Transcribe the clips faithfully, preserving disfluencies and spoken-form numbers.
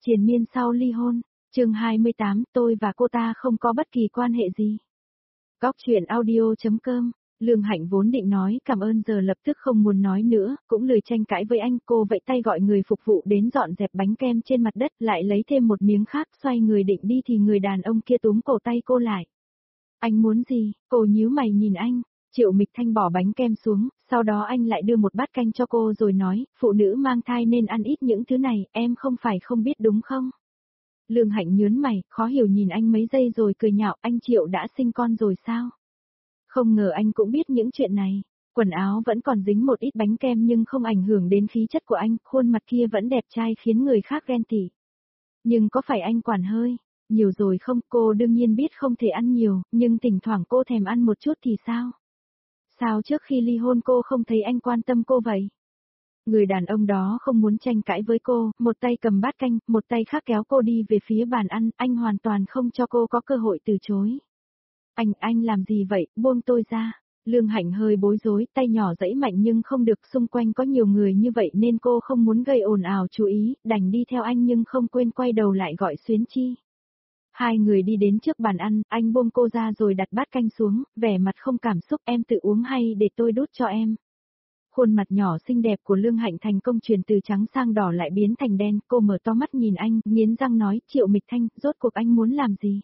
Triền miên sau ly hôn, chương hai mươi tám, tôi và cô ta không có bất kỳ quan hệ gì. Góc chuyện audio.com, Lương Hạnh vốn định nói cảm ơn giờ lập tức không muốn nói nữa, cũng lười tranh cãi với anh. Cô vẫy tay gọi người phục vụ đến dọn dẹp bánh kem trên mặt đất, lại lấy thêm một miếng khác, xoay người định đi thì người đàn ông kia túm cổ tay cô lại. Anh muốn gì? Cô nhíu mày nhìn anh. Triệu Mịch Thanh bỏ bánh kem xuống, sau đó anh lại đưa một bát canh cho cô rồi nói, phụ nữ mang thai nên ăn ít những thứ này, em không phải không biết đúng không? Lương Hạnh nhớn mày, khó hiểu nhìn anh mấy giây rồi cười nhạo, anh Triệu đã sinh con rồi sao? Không ngờ anh cũng biết những chuyện này. Quần áo vẫn còn dính một ít bánh kem nhưng không ảnh hưởng đến khí chất của anh, khuôn mặt kia vẫn đẹp trai khiến người khác ghen tị. Nhưng có phải anh quản hơi nhiều rồi không? Cô đương nhiên biết không thể ăn nhiều, nhưng thỉnh thoảng cô thèm ăn một chút thì sao? Sao trước khi ly hôn cô không thấy anh quan tâm cô vậy? Người đàn ông đó không muốn tranh cãi với cô, một tay cầm bát canh, một tay khác kéo cô đi về phía bàn ăn, anh hoàn toàn không cho cô có cơ hội từ chối. Anh, anh làm gì vậy, buông tôi ra. Lương Hạnh hơi bối rối, tay nhỏ giãy mạnh nhưng không được, xung quanh có nhiều người như vậy nên cô không muốn gây ồn ào chú ý, đành đi theo anh nhưng không quên quay đầu lại gọi Xuyến Chi. Hai người đi đến trước bàn ăn, anh buông cô ra rồi đặt bát canh xuống, vẻ mặt không cảm xúc, em tự uống hay để tôi đút cho em. Khuôn mặt nhỏ xinh đẹp của Lương Hạnh thành công chuyển từ trắng sang đỏ lại biến thành đen, cô mở to mắt nhìn anh, nghiến răng nói, Triệu Mịch Thanh, rốt cuộc anh muốn làm gì?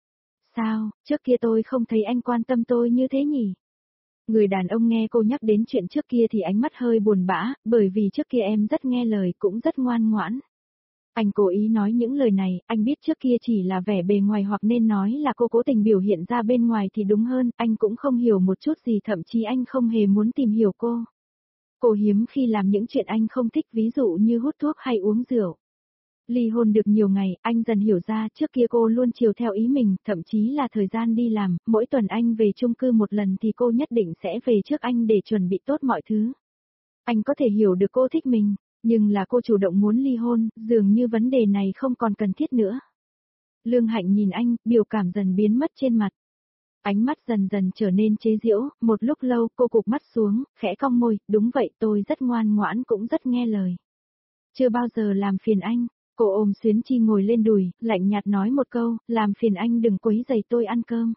Sao, trước kia tôi không thấy anh quan tâm tôi như thế nhỉ? Người đàn ông nghe cô nhắc đến chuyện trước kia thì ánh mắt hơi buồn bã, bởi vì trước kia em rất nghe lời cũng rất ngoan ngoãn. Anh cố ý nói những lời này, anh biết trước kia chỉ là vẻ bề ngoài hoặc nên nói là cô cố tình biểu hiện ra bên ngoài thì đúng hơn, anh cũng không hiểu một chút gì, thậm chí anh không hề muốn tìm hiểu cô. Cô hiếm khi làm những chuyện anh không thích, ví dụ như hút thuốc hay uống rượu. Ly hôn được nhiều ngày, anh dần hiểu ra trước kia cô luôn chiều theo ý mình, thậm chí là thời gian đi làm, mỗi tuần anh về chung cư một lần thì cô nhất định sẽ về trước anh để chuẩn bị tốt mọi thứ. Anh có thể hiểu được cô thích mình, nhưng là cô chủ động muốn ly hôn, dường như vấn đề này không còn cần thiết nữa. Lương Hạnh nhìn anh, biểu cảm dần biến mất trên mặt. Ánh mắt dần dần trở nên chế giễu, một lúc lâu cô cụp mắt xuống, khẽ cong môi, đúng vậy tôi rất ngoan ngoãn cũng rất nghe lời. Chưa bao giờ làm phiền anh. Cô ôm Xuyến Chi ngồi lên đùi, lạnh nhạt nói một câu, làm phiền anh đừng quấy rầy tôi ăn cơm.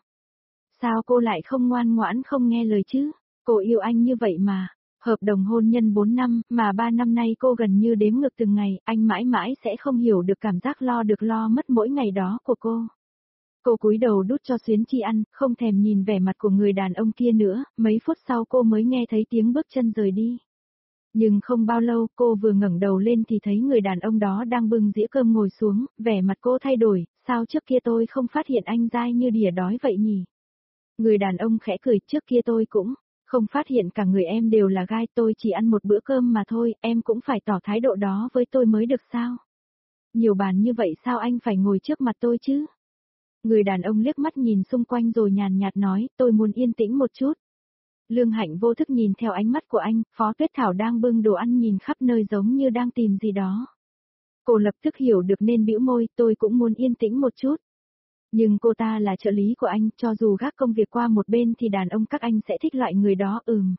Sao cô lại không ngoan ngoãn không nghe lời chứ? Cô yêu anh như vậy mà. Hợp đồng hôn nhân bốn năm, mà ba năm nay cô gần như đếm ngược từng ngày, anh mãi mãi sẽ không hiểu được cảm giác lo được lo mất mỗi ngày đó của cô. Cô cúi đầu đút cho Xuyến Chi ăn, không thèm nhìn vẻ mặt của người đàn ông kia nữa, mấy phút sau cô mới nghe thấy tiếng bước chân rời đi. Nhưng không bao lâu cô vừa ngẩng đầu lên thì thấy người đàn ông đó đang bưng dĩa cơm ngồi xuống, vẻ mặt cô thay đổi, sao trước kia tôi không phát hiện anh dai như đỉa đói vậy nhỉ? Người đàn ông khẽ cười, trước kia tôi cũng không phát hiện cả người em đều là gai, tôi chỉ ăn một bữa cơm mà thôi, em cũng phải tỏ thái độ đó với tôi mới được sao? Nhiều bàn như vậy sao anh phải ngồi trước mặt tôi chứ? Người đàn ông liếc mắt nhìn xung quanh rồi nhàn nhạt nói, tôi muốn yên tĩnh một chút. Lương Hạnh vô thức nhìn theo ánh mắt của anh, Phó Tuyết Thảo đang bưng đồ ăn nhìn khắp nơi giống như đang tìm gì đó. Cô lập tức hiểu được nên bĩu môi, tôi cũng muốn yên tĩnh một chút. Nhưng cô ta là trợ lý của anh, cho dù gác công việc qua một bên thì đàn ông các anh sẽ thích loại người đó, ừm.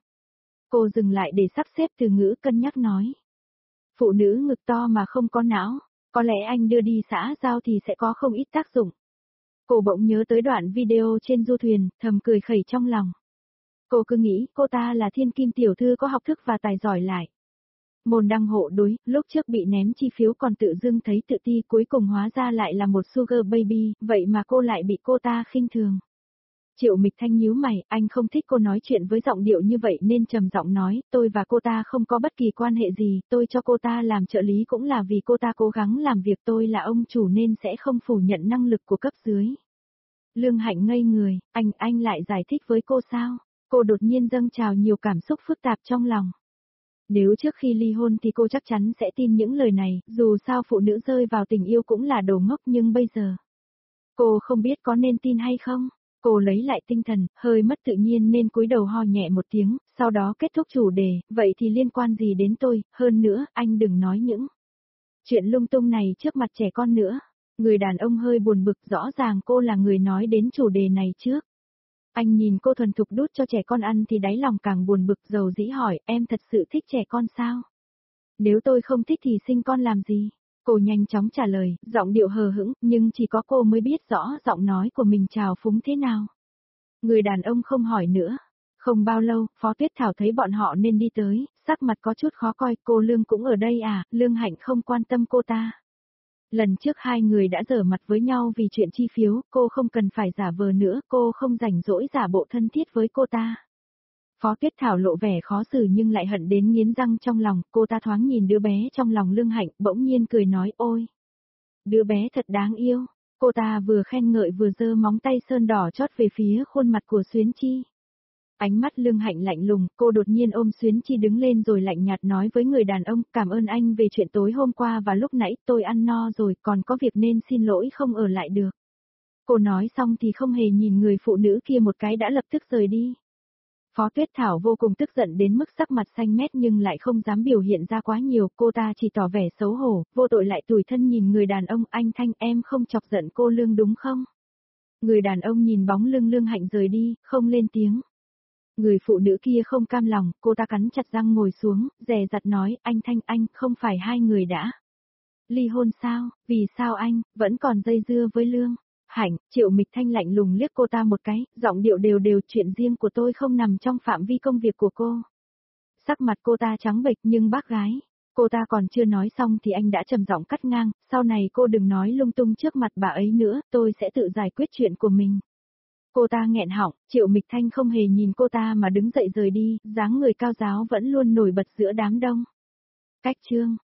Cô dừng lại để sắp xếp từ ngữ, cân nhắc nói. Phụ nữ ngực to mà không có não, có lẽ anh đưa đi xã giao thì sẽ có không ít tác dụng. Cô bỗng nhớ tới đoạn video trên du thuyền, thầm cười khẩy trong lòng. Cô cứ nghĩ cô ta là thiên kim tiểu thư có học thức và tài giỏi lại. Môn đăng hộ đối, lúc trước bị ném chi phiếu còn tự dưng thấy tự ti, cuối cùng hóa ra lại là một sugar baby, vậy mà cô lại bị cô ta khinh thường. Triệu Mịch Thanh nhíu mày, anh không thích cô nói chuyện với giọng điệu như vậy nên trầm giọng nói, tôi và cô ta không có bất kỳ quan hệ gì, tôi cho cô ta làm trợ lý cũng là vì cô ta cố gắng làm việc, tôi là ông chủ nên sẽ không phủ nhận năng lực của cấp dưới. Lương Hạnh ngây người, anh, anh lại giải thích với cô sao? Cô đột nhiên dâng trào nhiều cảm xúc phức tạp trong lòng. Nếu trước khi ly hôn thì cô chắc chắn sẽ tin những lời này, dù sao phụ nữ rơi vào tình yêu cũng là đồ ngốc, nhưng bây giờ cô không biết có nên tin hay không. Cô lấy lại tinh thần, hơi mất tự nhiên nên cúi đầu ho nhẹ một tiếng, sau đó kết thúc chủ đề, vậy thì liên quan gì đến tôi, hơn nữa, anh đừng nói những chuyện lung tung này trước mặt trẻ con nữa. Người đàn ông hơi buồn bực, rõ ràng cô là người nói đến chủ đề này trước. Anh nhìn cô thuần thục đút cho trẻ con ăn thì đáy lòng càng buồn bực, dầu dĩ hỏi, em thật sự thích trẻ con sao? Nếu tôi không thích thì sinh con làm gì? Cô nhanh chóng trả lời, giọng điệu hờ hững, nhưng chỉ có cô mới biết rõ giọng nói của mình trào phúng thế nào. Người đàn ông không hỏi nữa. Không bao lâu, Phó Tuyết Thảo thấy bọn họ nên đi tới, sắc mặt có chút khó coi, cô Lương cũng ở đây à, Lương Hạnh không quan tâm cô ta. Lần trước hai người đã giở mặt với nhau vì chuyện chi phiếu, cô không cần phải giả vờ nữa, cô không rảnh rỗi giả bộ thân thiết với cô ta. Phó Tuyết Thảo lộ vẻ khó xử nhưng lại hận đến nghiến răng trong lòng, cô ta thoáng nhìn đứa bé trong lòng Lương Hạnh, bỗng nhiên cười nói ôi. Đứa bé thật đáng yêu, cô ta vừa khen ngợi vừa giơ móng tay sơn đỏ chót về phía khuôn mặt của Xuyến Chi. Ánh mắt Lương Hạnh lạnh lùng, cô đột nhiên ôm Xuyến Chi đứng lên rồi lạnh nhạt nói với người đàn ông, cảm ơn anh về chuyện tối hôm qua và lúc nãy, tôi ăn no rồi, còn có việc nên xin lỗi không ở lại được. Cô nói xong thì không hề nhìn người phụ nữ kia một cái đã lập tức rời đi. Phó Tuyết Thảo vô cùng tức giận đến mức sắc mặt xanh mét nhưng lại không dám biểu hiện ra quá nhiều, cô ta chỉ tỏ vẻ xấu hổ, vô tội lại tủi thân nhìn người đàn ông, anh Thanh em không chọc giận cô Lương đúng không? Người đàn ông nhìn bóng lưng Lương Hạnh rời đi, không lên tiếng. Người phụ nữ kia không cam lòng, cô ta cắn chặt răng ngồi xuống, dè dặt nói, anh Thanh anh, không phải hai người đã ly hôn sao, vì sao anh, vẫn còn dây dưa với Lương Hạnh? Triệu Mịch Thanh lạnh lùng liếc cô ta một cái, giọng điệu đều đều, chuyện riêng của tôi không nằm trong phạm vi công việc của cô. Sắc mặt cô ta trắng bệch nhưng bác gái, cô ta còn chưa nói xong thì anh đã trầm giọng cắt ngang, sau này cô đừng nói lung tung trước mặt bà ấy nữa, tôi sẽ tự giải quyết chuyện của mình. Cô ta nghẹn họng, Triệu Mịch Thanh không hề nhìn cô ta mà đứng dậy rời đi, dáng người cao giáo vẫn luôn nổi bật giữa đám đông. Cách chương